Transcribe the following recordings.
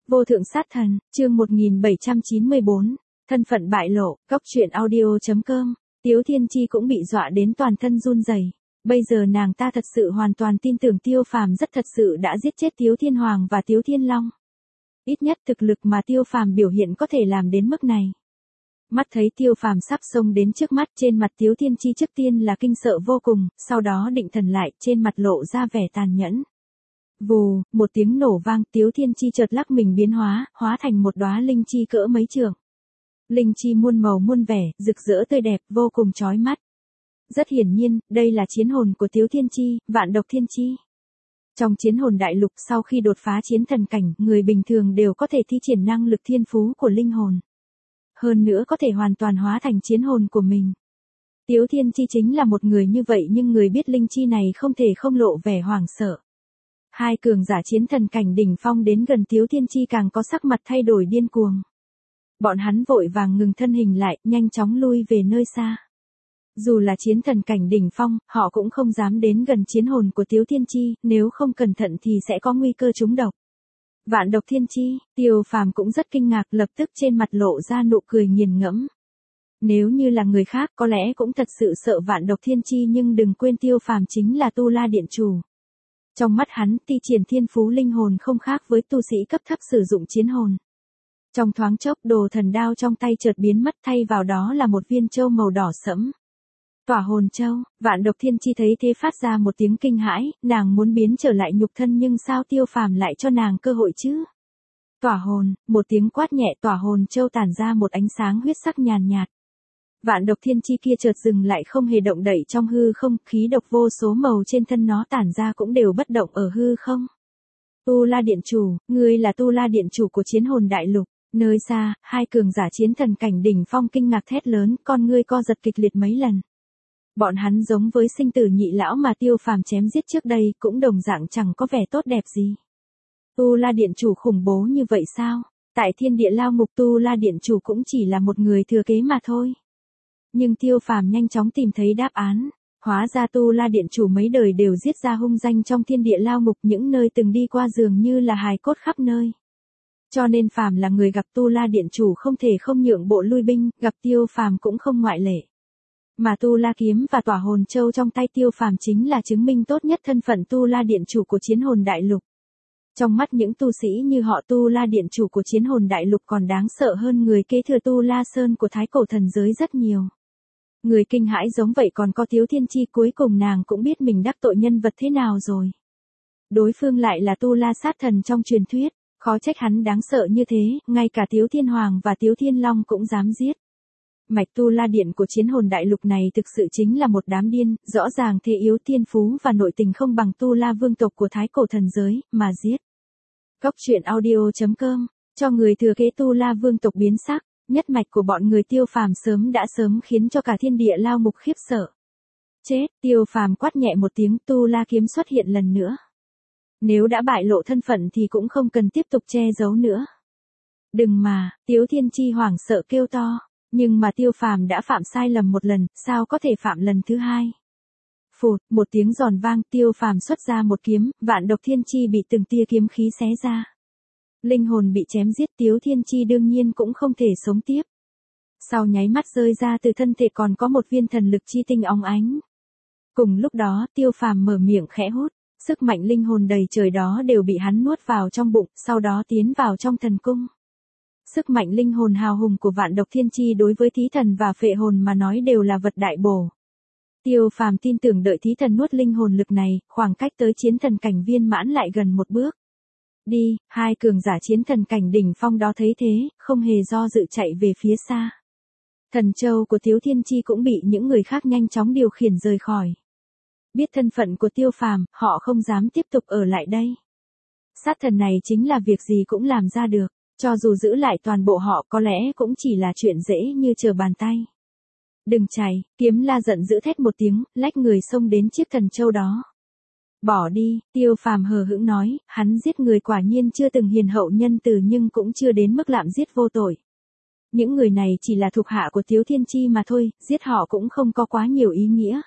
Vô thượng sát thần, chương 1794, thân phận bại lộ, góc truyện audio.com, Tiếu Thiên Chi cũng bị dọa đến toàn thân run rẩy. Bây giờ nàng ta thật sự hoàn toàn tin tưởng Tiêu Phàm rất thật sự đã giết chết Tiếu Thiên Hoàng và Tiếu Thiên Long. Ít nhất thực lực mà Tiêu Phàm biểu hiện có thể làm đến mức này. Mắt thấy Tiêu Phàm sắp xông đến trước mắt, trên mặt Tiếu Thiên Chi trước tiên là kinh sợ vô cùng, sau đó định thần lại, trên mặt lộ ra vẻ tàn nhẫn. Vù, một tiếng nổ vang, Tiếu Thiên Chi chợt lắc mình biến hóa thành một đóa linh chi cỡ mấy trượng. Linh chi muôn màu muôn vẻ, rực rỡ tươi đẹp, vô cùng chói mắt. Rất hiển nhiên, đây là chiến hồn của Tiếu Thiên Chi, Vạn Độc Thiên Chi. Trong chiến hồn đại lục, sau khi đột phá chiến thần cảnh, người bình thường đều có thể thi triển năng lực thiên phú của linh hồn. Hơn nữa có thể hoàn toàn hóa thành chiến hồn của mình. Tiếu Thiên Chi chính là một người như vậy, nhưng người biết linh chi này không thể không lộ vẻ hoảng sợ. Hai cường giả chiến thần cảnh đỉnh phong đến gần Tiếu Thiên Chi càng có sắc mặt thay đổi điên cuồng. Bọn hắn vội vàng ngừng thân hình lại, nhanh chóng lui về nơi xa. Dù là chiến thần cảnh đỉnh phong, họ cũng không dám đến gần chiến hồn của Tiếu Thiên Chi, nếu không cẩn thận thì sẽ có nguy cơ trúng độc. Vạn Độc Thiên Chi, Tiêu Phàm cũng rất kinh ngạc, lập tức trên mặt lộ ra nụ cười nghiền ngẫm. Nếu như là người khác có lẽ cũng thật sự sợ Vạn Độc Thiên Chi, nhưng đừng quên Tiêu Phàm chính là Tu La Điện Chủ. Trong mắt hắn, thi triển thiên phú linh hồn không khác với tu sĩ cấp thấp sử dụng chiến hồn. Trong thoáng chốc, đồ thần đao trong tay chợt biến mất, thay vào đó là một viên châu màu đỏ sẫm. Tỏa hồn châu. Vạn Độc Thiên Chi thấy thế phát ra một tiếng kinh hãi, nàng muốn biến trở lại nhục thân, nhưng sao Tiêu Phàm lại cho nàng cơ hội chứ? Tỏa hồn, một tiếng quát nhẹ, tỏa hồn châu tản ra một ánh sáng huyết sắc nhàn nhạt. Vạn Độc Thiên Chi kia chợt dừng lại, không hề động đậy trong hư không, khí độc vô số màu trên thân nó tản ra cũng đều bất động ở hư không. Tu La Điện Chủ, ngươi là Tu La Điện Chủ của chiến hồn đại lục. Nơi xa, hai cường giả chiến thần cảnh đỉnh phong kinh ngạc thét lớn, con ngươi co giật kịch liệt mấy lần. Bọn hắn giống với sinh tử nhị lão mà Tiêu Phàm chém giết trước đây, cũng đồng dạng chẳng có vẻ tốt đẹp gì. Tu La Điện Chủ khủng bố như vậy sao? Tại thiên địa lao ngục, Tu La Điện Chủ cũng chỉ là một người thừa kế mà thôi. Nhưng Tiêu Phàm nhanh chóng tìm thấy đáp án. Hóa ra Tu La Điện Chủ mấy đời đều giết ra hung danh trong thiên địa lao ngục, những nơi từng đi qua dường như là hài cốt khắp nơi. Cho nên phàm là người gặp Tu La Điện Chủ không thể không nhượng bộ lui binh, gặp Tiêu Phàm cũng không ngoại lệ. Mà Tu La kiếm và tỏa hồn châu trong tay Tiêu Phàm chính là chứng minh tốt nhất thân phận Tu La Điện Chủ của chiến hồn đại lục. Trong mắt những tu sĩ như họ, Tu La Điện Chủ của chiến hồn đại lục còn đáng sợ hơn người kế thừa Tu La Sơn của Thái Cổ thần giới rất nhiều. Người kinh hãi giống vậy còn có Tiếu Thiên Chi, cuối cùng nàng cũng biết mình đắc tội nhân vật thế nào rồi. Đối phương lại là Tu La sát thần trong truyền thuyết, khó trách hắn đáng sợ như thế, ngay cả Tiếu Thiên Hoàng và Tiếu Thiên Long cũng dám giết. Mạch Tu La Điện của chiến hồn đại lục này thực sự chính là một đám điên, rõ ràng thế yếu, thiên phú và nội tình không bằng Tu La vương tộc của Thái Cổ thần giới, mà giết. Góc truyện audio.com, cho người thừa kế Tu La vương tộc biến sắc, nhất mạch của bọn người Tiêu Phàm đã sớm khiến cho cả thiên địa lao ngục khiếp sợ. Chết, Tiêu Phàm quát nhẹ một tiếng, Tu La kiếm xuất hiện lần nữa. Nếu đã bại lộ thân phận thì cũng không cần tiếp tục che giấu nữa. Đừng mà, Tiếu Thiên Chi hoảng sợ kêu to. Nhưng mà Tiêu Phàm đã phạm sai lầm một lần, sao có thể phạm lần thứ hai? Phụt, một tiếng giòn vang, Tiêu Phàm xuất ra một kiếm, Vạn Độc Thiên Chi bị từng tia kiếm khí xé ra. Linh hồn bị chém giết, Tiếu Thiên Chi đương nhiên cũng không thể sống tiếp. Sau nháy mắt rơi ra từ thân thể còn có một viên thần lực chi tinh óng ánh. Cùng lúc đó, Tiêu Phàm mở miệng khẽ hút, sức mạnh linh hồn đầy trời đó đều bị hắn nuốt vào trong bụng, sau đó tiến vào trong thần cung. Sức mạnh linh hồn hào hùng của Vạn Độc Thiên Chi đối với thí thần và phệ hồn mà nói đều là vật đại bổ. Tiêu Phàm tin tưởng đợi thí thần nuốt linh hồn lực này, khoảng cách tới chiến thần cảnh viên mãn lại gần một bước. Đi, hai cường giả chiến thần cảnh đỉnh phong đó thấy thế, không hề do dự chạy về phía xa. Thần châu của Tiếu Thiên Chi cũng bị những người khác nhanh chóng điều khiển rời khỏi. Biết thân phận của Tiêu Phàm, họ không dám tiếp tục ở lại đây. Sát thần này chính là việc gì cũng làm ra được. Cho dù giữ lại toàn bộ họ có lẽ cũng chỉ là chuyện dễ như trở bàn tay. Đừng chạy, Kiếm La giận dữ thét một tiếng, lách người xông đến chiếc thần châu đó. Bỏ đi, Tiêu Phàm hờ hững nói, hắn giết người quả nhiên chưa từng hiền hậu nhân từ, nhưng cũng chưa đến mức lạm giết vô tội. Những người này chỉ là thuộc hạ của Tiếu Thiên Chi mà thôi, giết họ cũng không có quá nhiều ý nghĩa.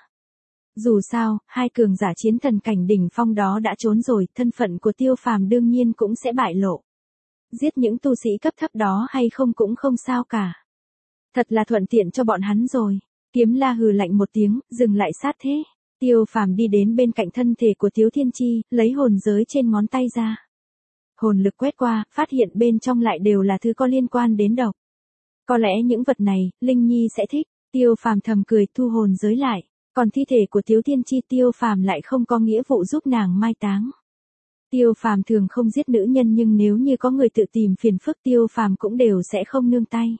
Dù sao, hai cường giả chiến thần cảnh đỉnh phong đó đã trốn rồi, thân phận của Tiêu Phàm đương nhiên cũng sẽ bại lộ. giết những tu sĩ cấp thấp đó hay không cũng không sao cả. Thật là thuận tiện cho bọn hắn rồi. Kiếm La hừ lạnh một tiếng, dừng lại sát thế. Tiêu Phàm đi đến bên cạnh thân thể của Tiếu Thiên Chi, lấy hồn giới trên ngón tay ra. Hồn lực quét qua, phát hiện bên trong lại đều là thứ có liên quan đến độc. Có lẽ những vật này, Linh Nhi sẽ thích. Tiêu Phàm thầm cười, thu hồn giới lại. Còn thi thể của Tiếu Thiên Chi, Tiêu Phàm lại không có nghĩa vụ giúp nàng mai táng. Tiêu Phàm thường không giết nữ nhân, nhưng nếu như có người tự tìm phiền phức, Tiêu Phàm cũng đều sẽ không nương tay.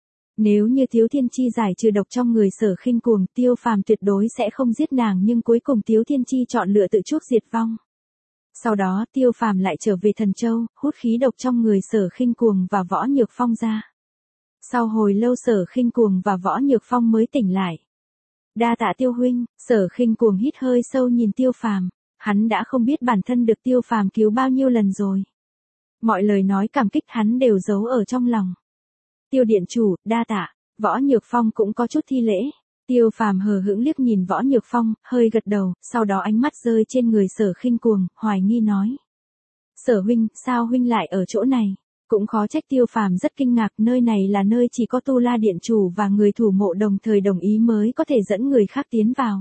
Nếu như Tiếu Thiên Chi giải trừ độc trong người Sở Khinh Cuồng, Tiêu Phàm tuyệt đối sẽ không giết nàng, nhưng cuối cùng Tiếu Thiên Chi chọn lựa tự chuốc diệt vong. Sau đó Tiêu Phàm lại trở về Thần Châu, hút khí độc trong người Sở Khinh Cuồng và Võ Nhược Phong ra. Sau hồi lâu Sở Khinh Cuồng và Võ Nhược Phong mới tỉnh lại. Đa tạ Tiêu huynh. Sở Khinh Cuồng hít hơi sâu nhìn Tiêu Phàm, hắn đã không biết bản thân được Tiêu Phàm cứu bao nhiêu lần rồi. Mọi lời nói cảm kích hắn đều giấu ở trong lòng. Tiêu điện chủ, đa tạ. Võ Nhược Phong cũng có chút thi lễ. Tiêu Phàm hờ hững liếc nhìn Võ Nhược Phong, hơi gật đầu, sau đó ánh mắt rơi trên người Sở Khinh Cuồng, hoài nghi nói: Sở huynh, sao huynh lại ở chỗ này? Cũng khó trách. Tiêu Phàm rất kinh ngạc, nơi này là nơi chỉ có Tu La điện chủ và người thủ mộ đồng thời đồng ý mới có thể dẫn người khác tiến vào.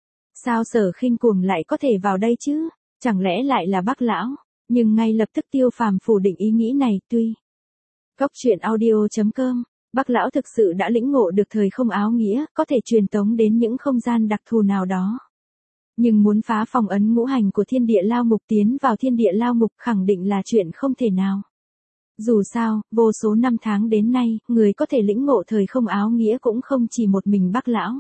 Sao Sở Khinh Cuồng lại có thể vào đây chứ? Chẳng lẽ lại là Bác lão? Nhưng ngay lập tức Tiêu Phàm phủ định ý nghĩ này, tuy Góc truyện audio.com, Bác lão thực sự đã lĩnh ngộ được thời không áo nghĩa, có thể truyền tống đến những không gian đặc thù nào đó. Nhưng muốn phá phong ấn ngũ hành của thiên địa lao ngục tiến vào thiên địa lao ngục khẳng định là chuyện không thể nào. Dù sao, vô số năm tháng đến nay, người có thể lĩnh ngộ thời không áo nghĩa cũng không chỉ một mình Bác lão.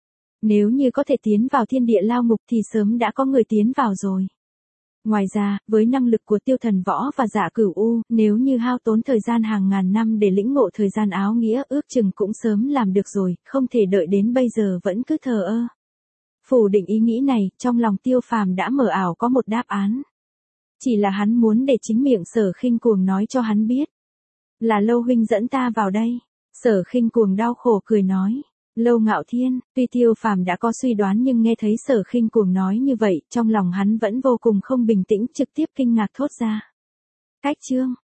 Nếu như có thể tiến vào thiên địa lao ngục thì sớm đã có người tiến vào rồi. Ngoài ra, với năng lực của Tiêu Thần Võ và Dạ Cửu U, nếu như hao tốn thời gian hàng ngàn năm để lĩnh ngộ thời gian áo nghĩa, ước chừng cũng sớm làm được rồi, không thể đợi đến bây giờ vẫn cứ thờ ơ. Phủ định ý nghĩ này, trong lòng Tiêu Phàm đã mờ ảo có một đáp án. Chỉ là hắn muốn để chính miệng Sở Khinh Cuồng nói cho hắn biết. Là Lâu huynh dẫn ta vào đây. Sở Khinh Cuồng đau khổ cười nói. Lâu Ngạo Thiên. Tuy Tiêu Phàm đã có suy đoán nhưng nghe thấy Sở Khinh Cuồng nói như vậy, trong lòng hắn vẫn vô cùng không bình tĩnh, trực tiếp kinh ngạc thốt ra: Cách chương